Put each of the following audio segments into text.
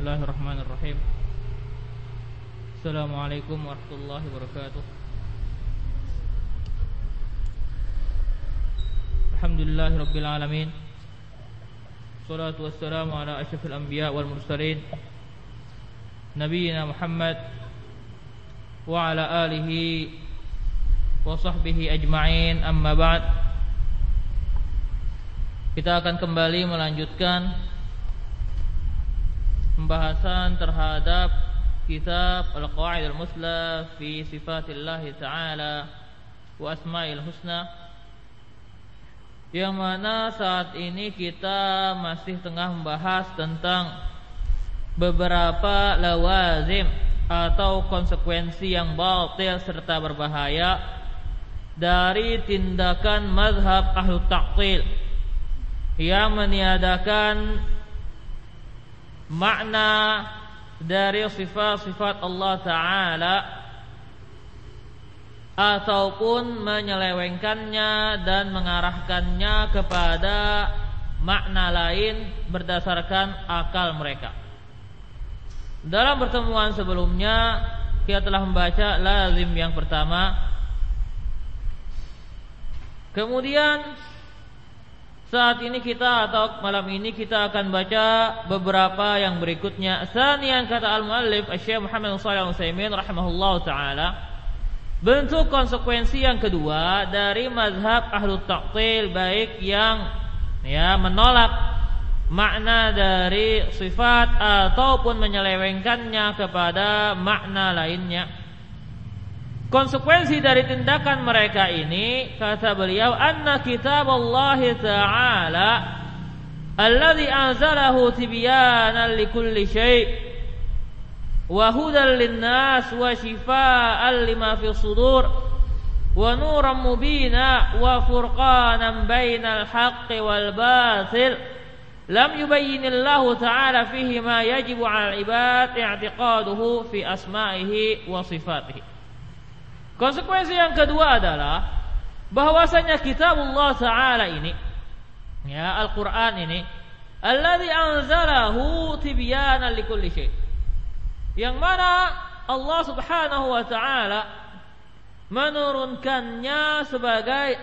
Bismillahirrahmanirrahim. Assalamualaikum warahmatullahi wabarakatuh. Alhamdulillahirabbil alamin. Shalatu wassalamu ala asyrafil anbiya wal mursalin nabiyina Muhammad wa ala alihi wa sahbihi ajma'in, amma ba'd. Kita akan kembali melanjutkan pembahasan terhadap kitab Al-Qawaid Al-Musla fi Sifatillah Ta'ala wa Asma'il Husna, yang mana saat ini kita masih tengah membahas tentang beberapa lawazim atau konsekuensi yang batil serta berbahaya dari tindakan mazhab Ahlu Ta'til yang meniadakan makna dari sifat-sifat Allah Ta'ala ataupun menyelewengkannya dan mengarahkannya kepada makna lain berdasarkan akal mereka. Dalam pertemuan sebelumnya kita telah membaca lazim yang pertama. Kemudian saat ini kita atau malam ini kita akan baca beberapa yang berikutnya. Tsaniyan, kata al-muallif Syekh Muhammad Shalih Al-Utsaimin rahimahullahu taala, bentuk konsekuensi yang kedua dari mazhab Ahlu Ta'til, baik yang menolak makna dari sifat ataupun menyelewengkannya kepada makna lainnya. Konsekuensi dari tindakan mereka ini, kata beliau, anna kitab Allah Ta'ala alladhi anzalahu tibyanan likulli syai' wa hudan linnas wa shifaa'an lima fi sudur wa nuran mubina wa furqanan bainal haqqi wal batil lam yubayyinillahu ta'ala fihi ma yajibu 'alal ibad i'tiqaduhu fi asma'ihi wa sifatihi. Konsekuensi yang kedua adalah bahwasanya kitabullah Ta'ala ini, Al-Quran ini, alladzi anzalahu tibyanan likulli syai', yang mana Allah Subhanahu wa Ta'ala menurunkannya sebagai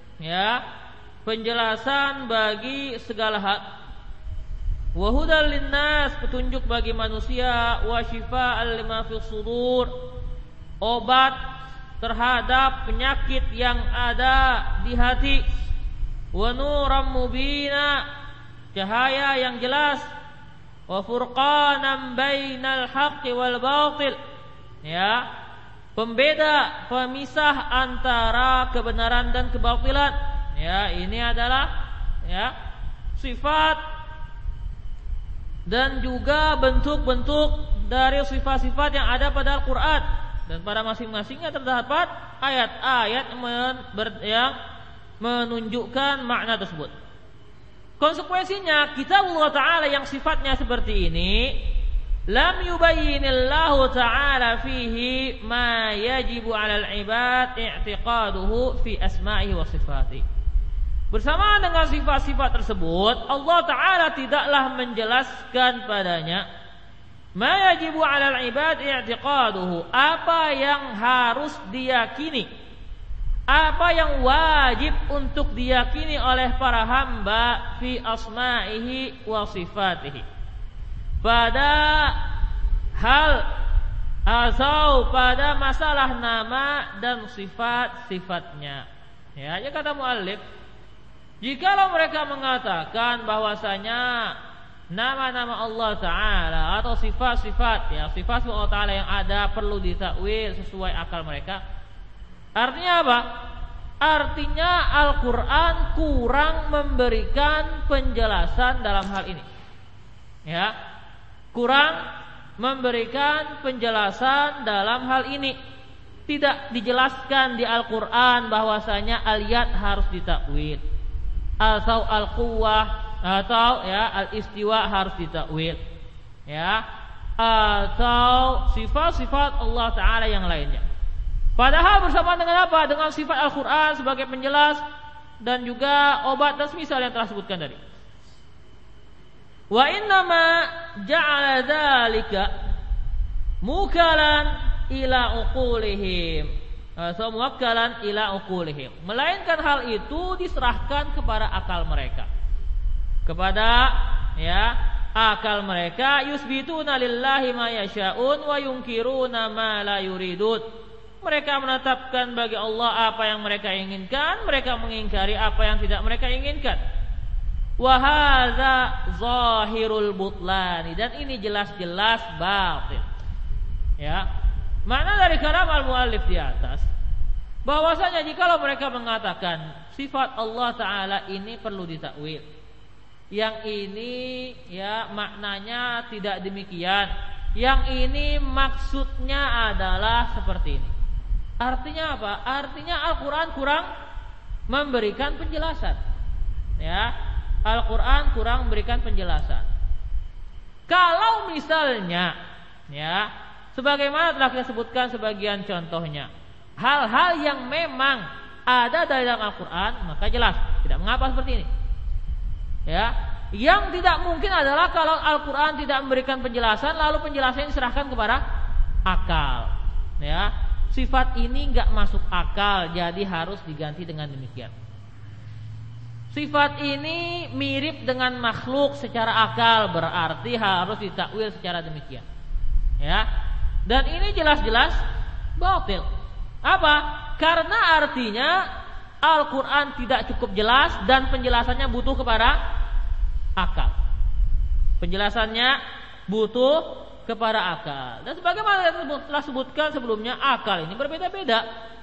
penjelasan bagi segala hal, wa hudal linnas, petunjuk bagi manusia, wa shifaa'an lima fis sudur, obat terhadap penyakit yang ada di hati, wa nuran mubina, cahaya yang jelas, wa furqanan bainal haqqi wal batil, pembeda, pemisah antara kebenaran dan kebatilan. Ini adalah sifat dan juga bentuk-bentuk dari sifat-sifat yang ada pada Al-Quran. Dan pada masing-masingnya terdapat ayat-ayat yang menunjukkan makna tersebut. Konsekuensinya, kitabullah Ta'ala yang sifatnya seperti ini, lam yubayyinillahu Ta'ala fihi ma yajibu 'alal ibad i'tiqaduhu fi asma'ihi wa sifatihi. Bersamaan dengan sifat-sifat tersebut, Allah Ta'ala tidaklah menjelaskan padanya ma yajibu 'alal ibad i'tiqaduhu, apa yang harus diyakini, apa yang wajib untuk diyakini oleh para hamba fi asma'ihi wa sifatihi, pada hal atau pada masalah nama dan sifat-sifatnya. Ya kata muallif, jikalau mereka mengatakan bahwasanya nama-nama Allah Ta'ala atau sifat-sifat sifat Allah Ta'ala yang ada perlu ditakwil sesuai akal mereka, artinya apa? Artinya Al-Quran kurang memberikan penjelasan dalam hal ini. Kurang memberikan penjelasan dalam hal ini. Tidak dijelaskan di Al-Quran bahwasanya al-yad harus ditakwil, atau al-quwwah atau al-istiwa harus ditakwil, atau sifat-sifat Allah Ta'ala yang lainnya. Padahal bersamaan dengan apa? Dengan sifat Al-Quran sebagai penjelas dan juga obat dan semisal yang telah sebutkan tadi. Wa innama ja'ala dzalika mukalan ila uqulihim. Muwakkalan ila uqulihim. Melainkan hal itu diserahkan kepada akal mereka. Kepada akal mereka, yusbituna lillahi ma yasha'un wa yunkiruna ma la yuridun. Mereka menetapkan bagi Allah apa yang mereka inginkan, mereka mengingkari apa yang tidak mereka inginkan. Wa hadza zahirul butlani, dan ini jelas-jelas batil. Makna dari kalam al-muallif di atas, bahwasanya jikalau mereka mengatakan sifat Allah Ta'ala ini perlu ditakwil, yang ini maknanya tidak demikian, yang ini maksudnya adalah seperti ini. Artinya apa? Artinya Al-Quran kurang memberikan penjelasan. Al-Quran kurang memberikan penjelasan. Kalau misalnya sebagaimana telah kita sebutkan sebagian contohnya, hal-hal yang memang ada dalam Al-Quran, maka jelas tidak mengapa seperti ini. Yang tidak mungkin adalah kalau Al-Quran tidak memberikan penjelasan, lalu penjelasannya diserahkan kepada akal. Sifat ini enggak masuk akal, jadi harus diganti dengan demikian. Sifat ini mirip dengan makhluk secara akal, berarti harus ditakwil secara demikian. Dan ini jelas-jelas batil. Apa? Karena artinya Al-Quran tidak cukup jelas dan penjelasannya butuh kepada akal. Penjelasannya butuh kepada akal. Dan sebagaimana telah sebutkan sebelumnya, akal ini berbeda-beda.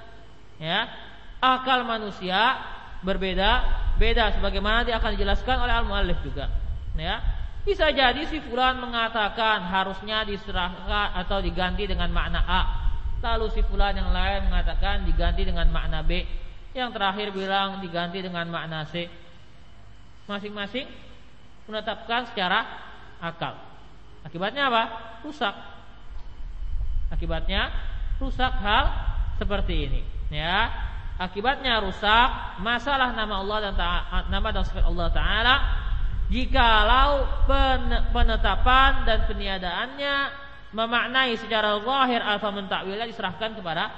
Akal manusia berbeda-beda sebagaimana akan dijelaskan oleh al-muallif juga. Bisa jadi si fulan mengatakan harusnya diserahkan atau diganti dengan makna A, lalu si fulan yang lain mengatakan diganti dengan makna B, yang terakhir bilang diganti dengan makna C. Masing-masing menetapkan secara akal. Akibatnya apa? Rusak. Akibatnya rusak hal seperti ini. Akibatnya rusak masalah nama Allah dan nama dan sifat Allah Ta'ala, jikalau penetapan dan peniadaannya memaknai secara zahir atau mentakwilnya diserahkan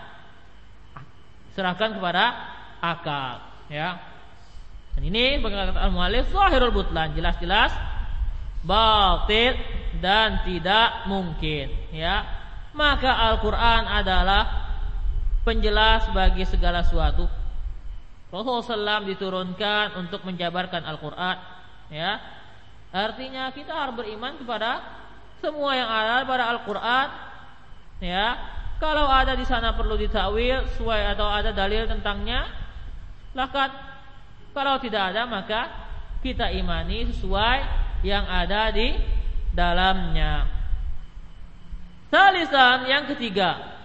kepada akal. Dan ini berkata al-muallif zahirul butlan, jelas-jelas batil dan tidak mungkin. Maka Al-Quran adalah penjelas bagi segala sesuatu. Rasulullah SAW diturunkan untuk menjabarkan Al-Quran. Artinya kita harus beriman kepada semua yang ada pada Al-Quran. Kalau ada di sana perlu ditakwil sesuai atau ada dalil tentangnya, silakan. Kalau tidak ada, maka kita imani sesuai yang ada di dalamnya. Salisan, yang ketiga,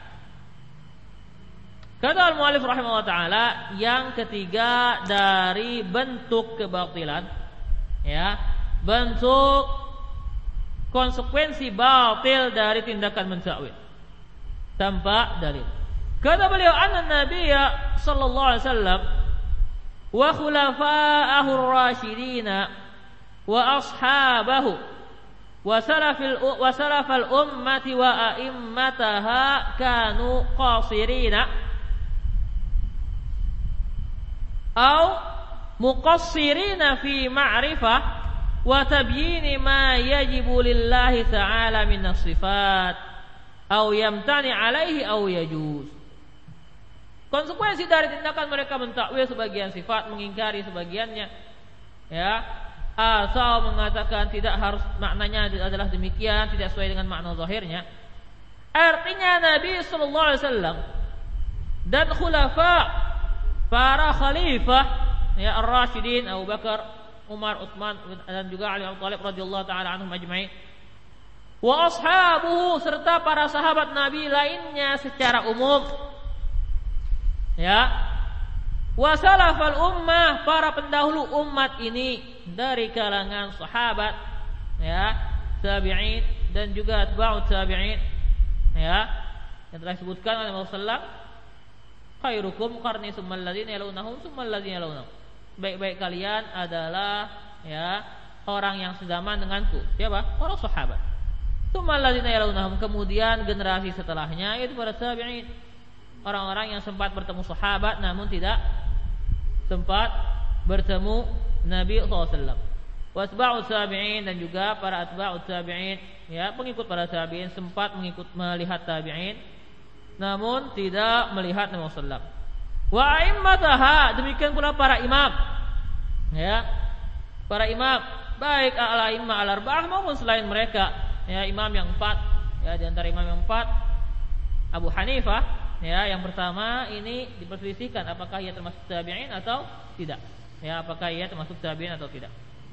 kata al-muallif rahimahullah ta'ala, yang ketiga dari bentuk kebatilan, bentuk konsekuensi batil dari tindakan mentakwil tanpa dalil. Kata beliau, anna nabiyya sallallahu alaihi wasallam wa khulafa'ahu ar-rasyidina wa ashabahu wa salafal ummati wa a'immataha kanu qasirina au muqassirina fi ma'rifah wa tabyin ma yajibu lillahi ta'ala min as-sifat au yamtani alaihi au yajuz. Konsekuensi dari tindakan mereka mentakwil sebagian sifat, mengingkari sebagiannya, asal mengatakan tidak harus maknanya adalah demikian, tidak sesuai dengan makna zahirnya. Artinya Nabi sallallahu alaihi wasallam dan khulafa, para khalifah ar-rasyidin, Abu Bakar, Umar, Utsman dan juga Ali bin Abi Thalib radhiyallahu taala anhum ajma'in, wa ashabuhu, serta para sahabat Nabi lainnya secara umum, wa salafal ummah, para pendahulu umat ini dari kalangan sahabat, tabi'in dan juga atba'ut tabi'in, yang telah disebutkan oleh Rasulullah, khairukum qarni tsummal ladzina yalunahum tsummal ladzina yalunahum. Baik-baik kalian adalah orang yang sezaman denganku. Siapa? Para sahabat. Tsummal ladzina yalunahum, kemudian generasi setelahnya yaitu para tabi'in. Orang-orang yang sempat bertemu sahabat namun tidak sempat bertemu Nabi SAW. Wasba'ut tabi'in, dan juga para atba'ut tabi'in, ya, pengikut para tabi'in, sempat melihat tabi'in namun tidak melihat Nabi SAW. Wa a'immataha, demikian pula para imam, ya, para imam baik al-a'immah al-arba'ah maupun selain mereka, ya, imam yang 4, ya, di antara imam yang 4 Abu Hanifah, ya, yang pertama ini diperselisihkan apakah ia termasuk tabi'in atau tidak, ya, apakah ia termasuk tabi'in atau tidak.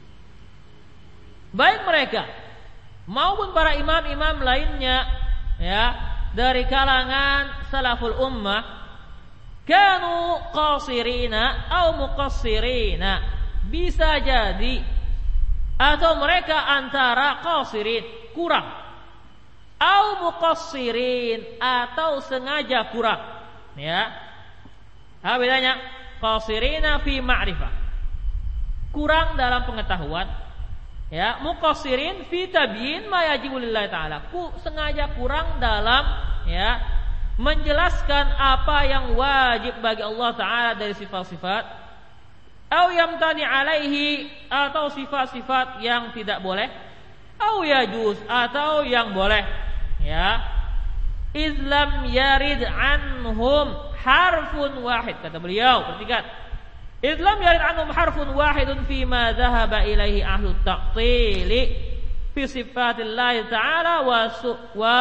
Baik mereka maupun para imam-imam lainnya, ya, dari kalangan salaful ummah, kanu qasirina au muqassirina, bisa jadi atau mereka antara qasirin, kurang, au muqassirin, atau sengaja kurang, ya. Apa bedanya? Qasirina fi ma'rifah, kurang dalam pengetahuan, ya, muqassirin fi tabyin ma yajibu lillahi ta'ala, sengaja kurang dalam, ya, menjelaskan apa yang wajib bagi Allah Ta'ala dari sifat-sifat, au yamtani alaihi, atau sifat-sifat yang tidak boleh, au yajuz, atau yang boleh, ya. Islam yarid anhum harfun wahid, kata beliau, perhatikan, Islam yarid anhum harfun wahidun fima dhahaba ilaihi ahlu ta'tili fi sifatillahi ta'ala wa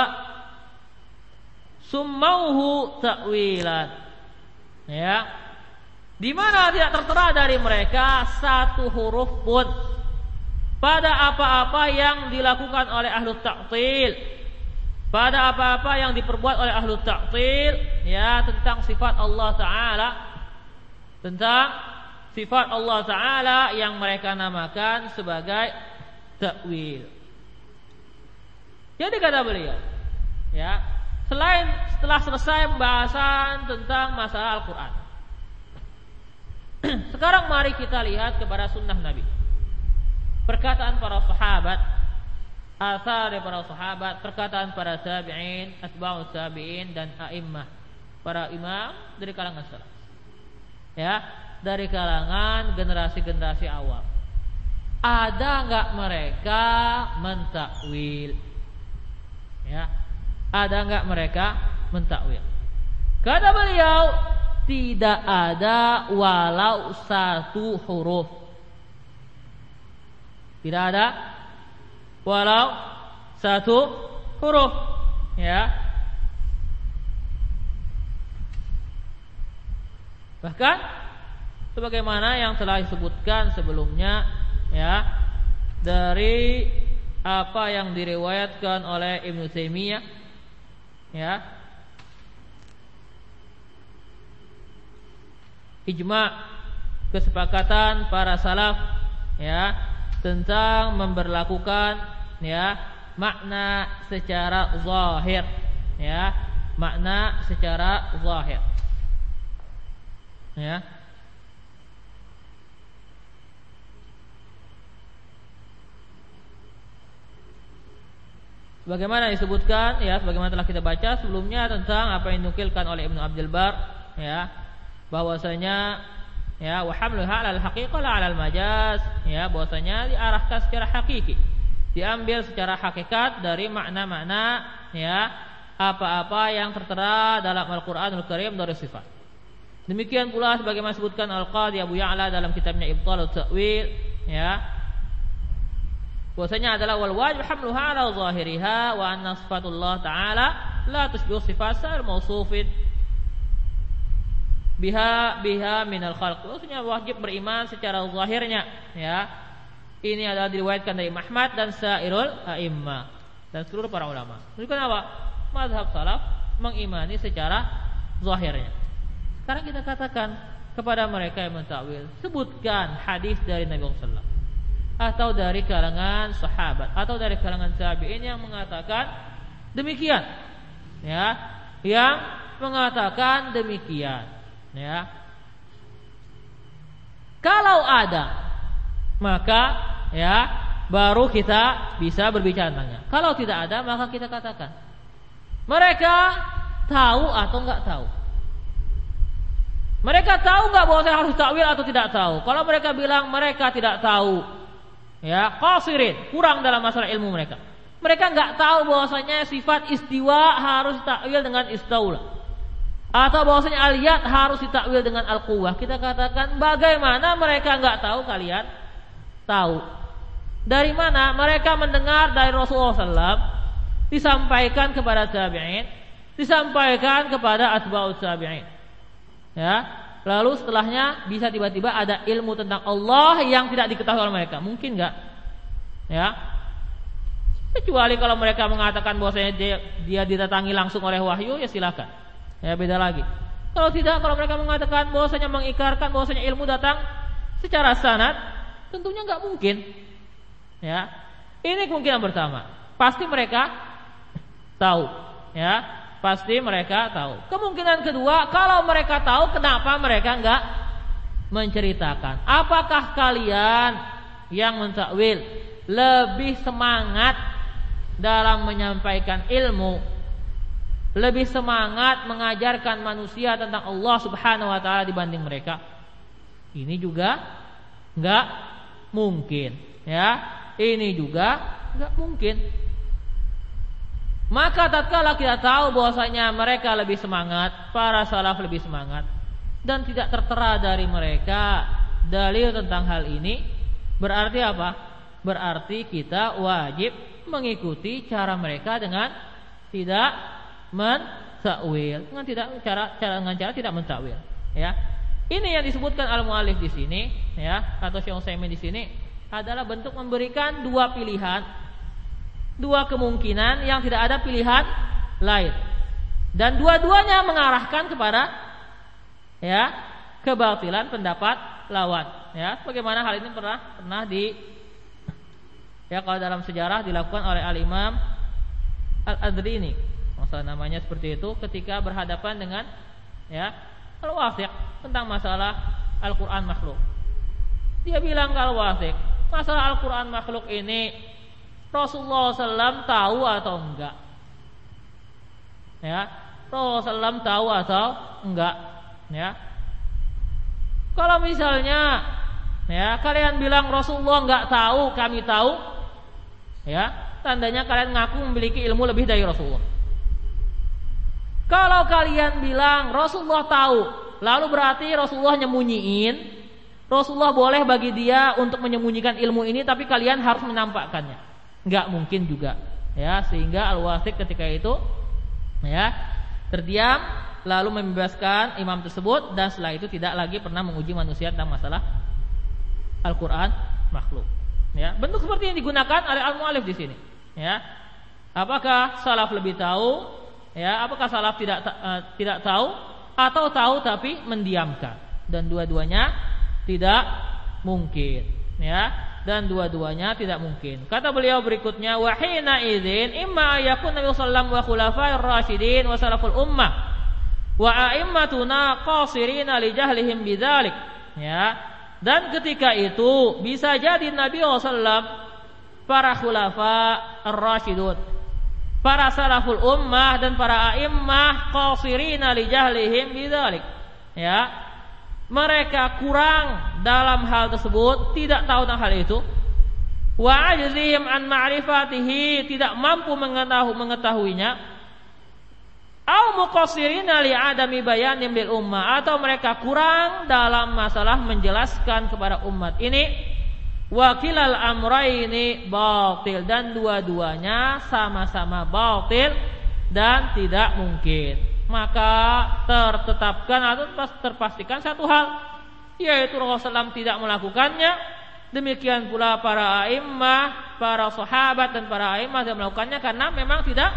summauhu ta'wilan, ya, di mana tidak tertera dari mereka satu huruf pun pada apa-apa yang dilakukan oleh ahlu ta'til, pada apa-apa yang diperbuat oleh ahlu ta'til, ya, tentang sifat Allah Ta'ala, tentang sifat Allah Ta'ala yang mereka namakan sebagai ta'wil. Jadi kata beliau, ya, setelah selesai pembahasan tentang masalah Al-Quran, sekarang mari kita lihat kepada sunnah Nabi, perkataan para sahabat, asar dari para sahabat, perkataan para tabi'in, atba'ut tabi'in, dan a'immah, para imam dari kalangan salaf, ya, dari kalangan generasi-generasi awal. Ada enggak mereka mentakwil? Ya, ada enggak mereka mentakwil? Kata beliau, tidak ada walau satu huruf. Tidak ada walau satu huruf, ya. Bahkan sebagaimana yang telah disebutkan sebelumnya, ya, dari apa yang diriwayatkan oleh Ibnu Taimiyah, ya, ijma', kesepakatan para salaf, ya, tentang memberlakukan, ya, makna secara zahir, ya, makna secara zahir, ya. Sebagaimana disebutkan, ya, sebagaimana telah kita baca sebelumnya tentang apa yang dinukilkan oleh Ibnu Abdul Bar, ya, bahwasanya, ya, wa hamluha 'alal haqiqah la 'alal majaz, ya, bahwasanya diarahkan secara hakiki, diambil secara hakikat dari makna-makna, ya, apa-apa yang tertera dalam Al-Qur'anul Karim dari sifat. Demikian pula sebagaimana disebutkan Al-Qadhi Abu Ya'la dalam kitabnya Ibtalut Ta'wil, ya, bahwasanya adalah wal wajib hamluha 'ala zahiriha wa anna sifatullah ta'ala la tushbihu sifat sa'il mausufin biha minal khalq. Maksudnya wajib beriman secara zahirnya, ya. Ini adalah diriwayatkan dari Ahmad dan sairul a'immah dan seluruh para ulama. Menunjukkan apa? Mazhab salaf mengimani secara zahirnya. Sekarang kita katakan kepada mereka yang mentakwil, sebutkan hadis dari Nabi sallallahu, atau dari kalangan sahabat, atau dari kalangan tabi'in yang mengatakan demikian, ya, yang mengatakan demikian, ya. Kalau ada, maka, ya, baru kita bisa berbicara tentangnya. Kalau tidak ada, maka kita katakan mereka tahu atau enggak tahu. Mereka tahu enggak bahwa saya harus takwil atau tidak tahu? Kalau mereka bilang mereka tidak tahu, ya, qasirin, kurang dalam masalah ilmu mereka. Mereka enggak tahu bahwasanya sifat istiwa harus takwil dengan istaula, atau bahwasanya aliyat harus ditakwil dengan al-quwwah. Kita katakan, bagaimana mereka enggak tahu, kalian tahu? Dari mana? Mereka mendengar dari Rasulullah SAW, disampaikan kepada tabi'in, disampaikan kepada atba'ut tabi'in. Ya, lalu setelahnya bisa tiba-tiba ada ilmu tentang Allah yang tidak diketahui oleh mereka. Mungkin enggak? Ya. Kecuali kalau mereka mengatakan bahwasanya dia didatangi langsung oleh wahyu, ya silakan. Ya, beda lagi. Kalau tidak, kalau mereka mengatakan bahwasanya mengikrarkan bahwasanya ilmu datang secara sanad, tentunya enggak mungkin. Ya. Ini kemungkinan pertama. Pasti mereka tahu, ya. Pasti mereka tahu. Kemungkinan kedua, kalau mereka tahu, kenapa mereka enggak menceritakan? Apakah kalian yang mentakwil lebih semangat dalam menyampaikan ilmu, lebih semangat mengajarkan manusia tentang Allah Subhanahu wa taala dibanding mereka? Ini juga enggak mungkin, ya. Ini juga enggak mungkin. Maka tatkala kita tahu bahwasanya mereka lebih semangat, para salaf lebih semangat, dan tidak tertera dari mereka dalil tentang hal ini, berarti apa? Berarti kita wajib mengikuti cara mereka dengan tidak mentakwil, dengan cara tidak mentakwil. Ya, ini yang disebutkan al-muallif di sini, ya, atau Syekh Utsaimin di sini adalah bentuk memberikan dua pilihan. Dua kemungkinan yang tidak ada pilihan lain, dan dua-duanya mengarahkan kepada, ya, kebatilan pendapat lawan. Ya, bagaimana hal ini pernah ya, kalau dalam sejarah dilakukan oleh al-Imam Al-Adrini, masalah namanya seperti itu, ketika berhadapan dengan, ya, al-Wathiq tentang masalah Al-Quran makhluk. Dia bilang ke al-Wathiq, masalah Al-Quran makhluk ini Rasulullah SAW tahu atau enggak? Ya, Rasulullah SAW tahu atau enggak? Ya, kalau misalnya, ya, kalian bilang Rasulullah enggak tahu, kami tahu, ya, tandanya kalian ngaku memiliki ilmu lebih dari Rasulullah. Kalau kalian bilang Rasulullah tahu, lalu berarti Rasulullah nyembunyiin. Rasulullah boleh bagi dia untuk menyembunyikan ilmu ini, tapi kalian harus menampakkannya. Enggak mungkin juga, ya, sehingga al-Wathiq ketika itu, ya, terdiam lalu membebaskan imam tersebut, dan setelah itu tidak lagi pernah menguji manusia tentang masalah Al-Quran makhluk. Ya, bentuk seperti yang digunakan oleh al-muallif di sini. Ya, apakah salaf lebih tahu? Ya, apakah salaf tidak tahu, atau tahu tapi mendiamkan? Dan dua-duanya tidak mungkin. Ya. Dan dua-duanya tidak mungkin. Kata beliau berikutnya, wa hina idzin imma yakun Nabi sallallahu wa khulafa'ir rasyidin wa salaful ummah wa a'immatuna qasirina li jahlihim bidzalik. Ya. Dan ketika itu bisa jadi Nabi sallallahu, para khulafa ar-rasyidun, para salaful ummah dan para a'immah qasirina li jahlihim bidzalik. Ya. Mereka kurang dalam hal tersebut, tidak tahu tentang hal itu. Wa ajzihim an ma'rifatihi, tidak mampu mengetahuinya. Au muqassirina li adami bayanin bil ummah, atau mereka kurang dalam masalah menjelaskan kepada umat ini. Wa kilal amraini batil, dan dua-duanya sama-sama batil dan tidak mungkin. Maka tertetapkan atau terpastikan satu hal, yaitu Rasulullah SAW tidak melakukannya. Demikian pula para a'immah, para sahabat dan para a'immah tidak melakukannya, karena memang tidak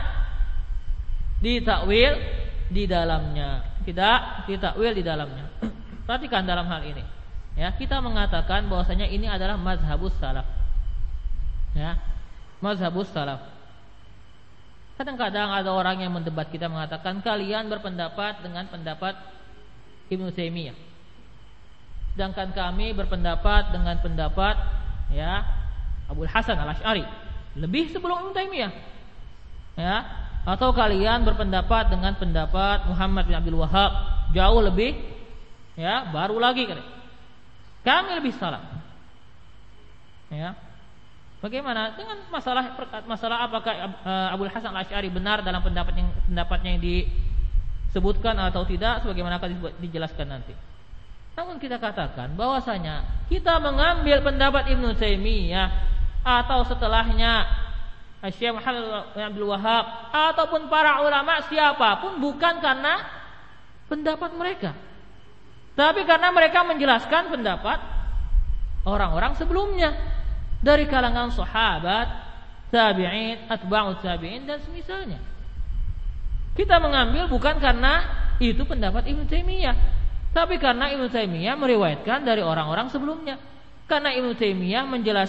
ditakwil di dalamnya. Tidak ditakwil di dalamnya. Perhatikan dalam hal ini, ya, kita mengatakan bahwasanya ini adalah mazhabus salaf. Ya, mazhabus salaf. Kadang-kadang ada orang yang mendebat kita, mengatakan kalian berpendapat dengan pendapat Ibnu Taimiyah, sedangkan kami berpendapat dengan pendapat, ya, Abul Hasan Al-Asy'ari, lebih sebelum Ibnu Taimiyah. Ya, atau kalian berpendapat dengan pendapat Muhammad bin Abdul Wahhab, jauh lebih ya, baru lagi kami lebih salah. Ya. Bagaimana dengan masalah apakah Abul Hasan Al-Asy'ari benar dalam pendapatnya yang disebutkan atau tidak, sebagaimana akan dijelaskan nanti. Namun kita katakan bahwasanya kita mengambil pendapat Ibnu Taimiyah atau setelahnya Syekh Muhammad bin Abdul Wahhab ataupun para ulama siapapun bukan karena pendapat mereka, tapi karena mereka menjelaskan pendapat orang-orang sebelumnya dari kalangan sahabat, tabi'in, atba'ut tabi'in dan semisalnya. Kita mengambil bukan karena itu pendapat Ibnu Taimiyah, tapi karena Ibnu Taimiyah meriwayatkan dari orang-orang sebelumnya. Karena Ibnu Taimiyah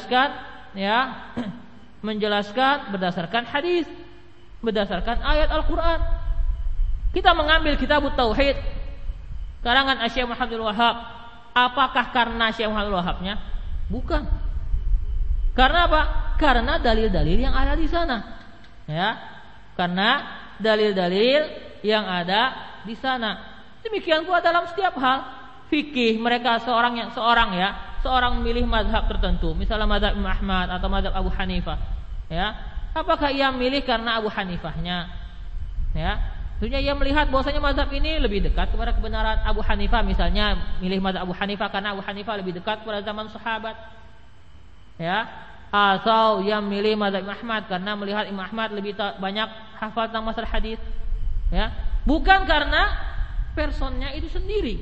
menjelaskan berdasarkan hadis, berdasarkan ayat Al-Qur'an. Kita mengambil Kitabut Tauhid karangan Syekh Muhammad bin Wahhab. Apakah karena Syekh Muhammad bin Wahhabnya? Bukan. Karena apa? Karena dalil-dalil yang ada di sana. Ya. Karena dalil-dalil yang ada di sana. Demikian pula dalam setiap hal fikih, mereka seorang memilih mazhab tertentu, misalnya mazhab Imam Ahmad atau mazhab Abu Hanifah. Ya. Apakah ia milih karena Abu Hanifahnya? Ya. Tentunya ia melihat bahwasanya mazhab ini lebih dekat kepada kebenaran. Abu Hanifah misalnya milih mazhab Abu Hanifah karena Abu Hanifah lebih dekat pada zaman sahabat. Ya. Atau yang milih mazhab Imam Ahmad karena melihat Imam Ahmad lebih banyak hafal tentang masalah hadis. Ya. Bukan karena personnya itu sendiri,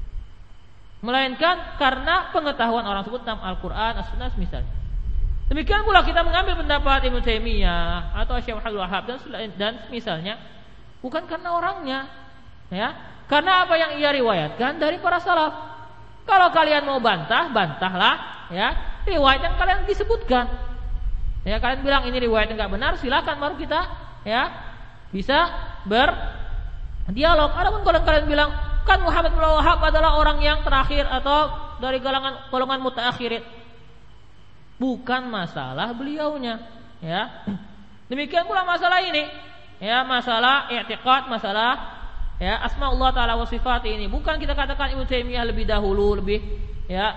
melainkan karena pengetahuan orang tersebut tentang Al-Quran, As-Sunnah misalnya. Demikian pula kita mengambil pendapat Ibnu Taimiyah atau Syekh Muhammad Wahhab dan misalnya bukan karena orangnya, ya, karena apa yang ia riwayatkan dari para salaf. Kalau kalian mau bantahlah, ya, riwayat yang kalian disebutkan. Ya, kalian bilang ini riwayat yang enggak benar, silakan baru kita ya bisa berdialog. Adapun kalau kalian bilang kan Muhammad bin Wahhab adalah orang yang terakhir atau dari golongan mutaakhirin, bukan masalah beliaunya, ya. Demikian pula masalah ini, ya, masalah i'tiqad, masalah ya asmaullah taala wa sifat ini, bukan kita katakan Ibnu Taimiyah lebih dahulu, lebih ya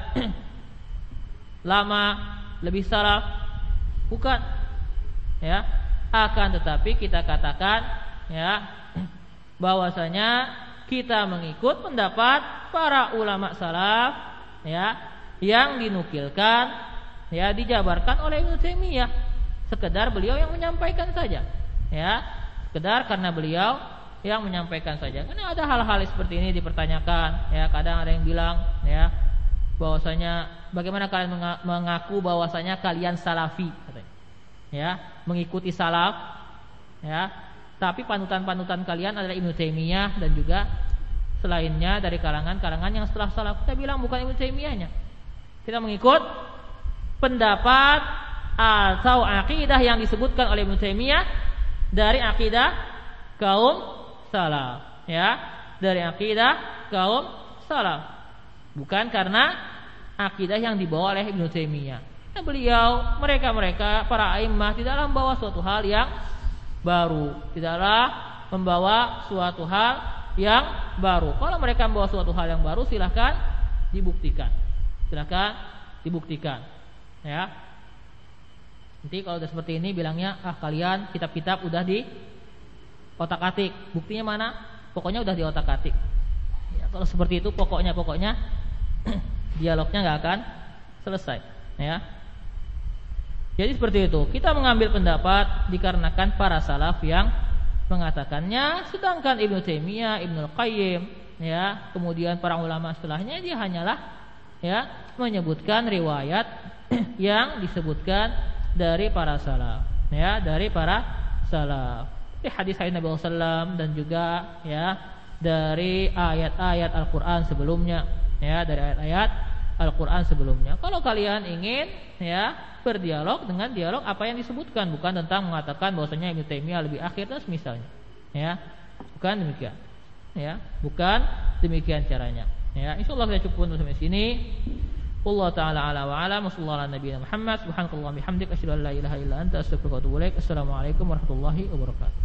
lama, lebih salaf, bukan, ya. Akan tetapi kita katakan ya bahwasanya kita mengikut pendapat para ulama salaf, ya, yang dinukilkan, ya, dijabarkan oleh Ibnu Taimiyah. Sekedar beliau yang menyampaikan saja, ya, sekedar karena beliau yang menyampaikan saja. Karena ada hal-hal seperti ini dipertanyakan, ya, kadang ada yang bilang, ya, bahwasanya bagaimana kalian mengaku bahwasanya kalian salafi, katanya, ya, mengikuti salaf, ya, tapi panutan-panutan kalian adalah Ibnu Taimiyah dan juga selainnya dari kalangan-kalangan yang setelah salaf. Kita bilang bukan Ibnu Taimiyahnya, kita mengikut pendapat atau akidah yang disebutkan oleh Ibnu Taimiyah dari akidah kaum salaf, ya, dari akidah kaum salaf, bukan karena akidah yang dibawa oleh Ibnu Taimiyah. Nah, beliau, mereka para a'immah tidaklah membawa suatu hal yang baru, tidaklah membawa suatu hal yang baru. Kalau mereka membawa suatu hal yang baru, silahkan dibuktikan, ya. Nanti kalau udah seperti ini bilangnya, kalian kitab-kitab udah di otak-atik. Buktinya mana? Pokoknya udah di otak-atik. Ya, kalau seperti itu pokoknya dialognya nggak akan selesai, ya. Jadi seperti itu. Kita mengambil pendapat dikarenakan para salaf yang mengatakannya, sedangkan Ibnu Taimiyah, Ibnu Qayyim, ya, kemudian para ulama setelahnya, dia hanyalah ya menyebutkan riwayat yang disebutkan dari para salaf, ya, dari para salaf. Di hadis Nabi SAW dan juga ya dari ayat-ayat Al-Qur'an sebelumnya, ya, dari ayat-ayat Al-Qur'an sebelumnya. Kalau kalian ingin ya berdialog, dengan dialog apa yang disebutkan, bukan tentang mengatakan bahwasanya Ibnu Taimiyah lebih akhir dan semisalnya, ya, bukan demikian, ya, bukan demikian caranya, ya. Insyaallah kita cukup sampai sini. Wallahu taala ala wa alam. Wassallallahu ala nabiyina Muhammad. Subhanakallahumma bihamdika asyhadu an la ilaha illa anta astaghfiruka wa atubu ilaik. Assalamualaikum warahmatullahi wabarakatuh.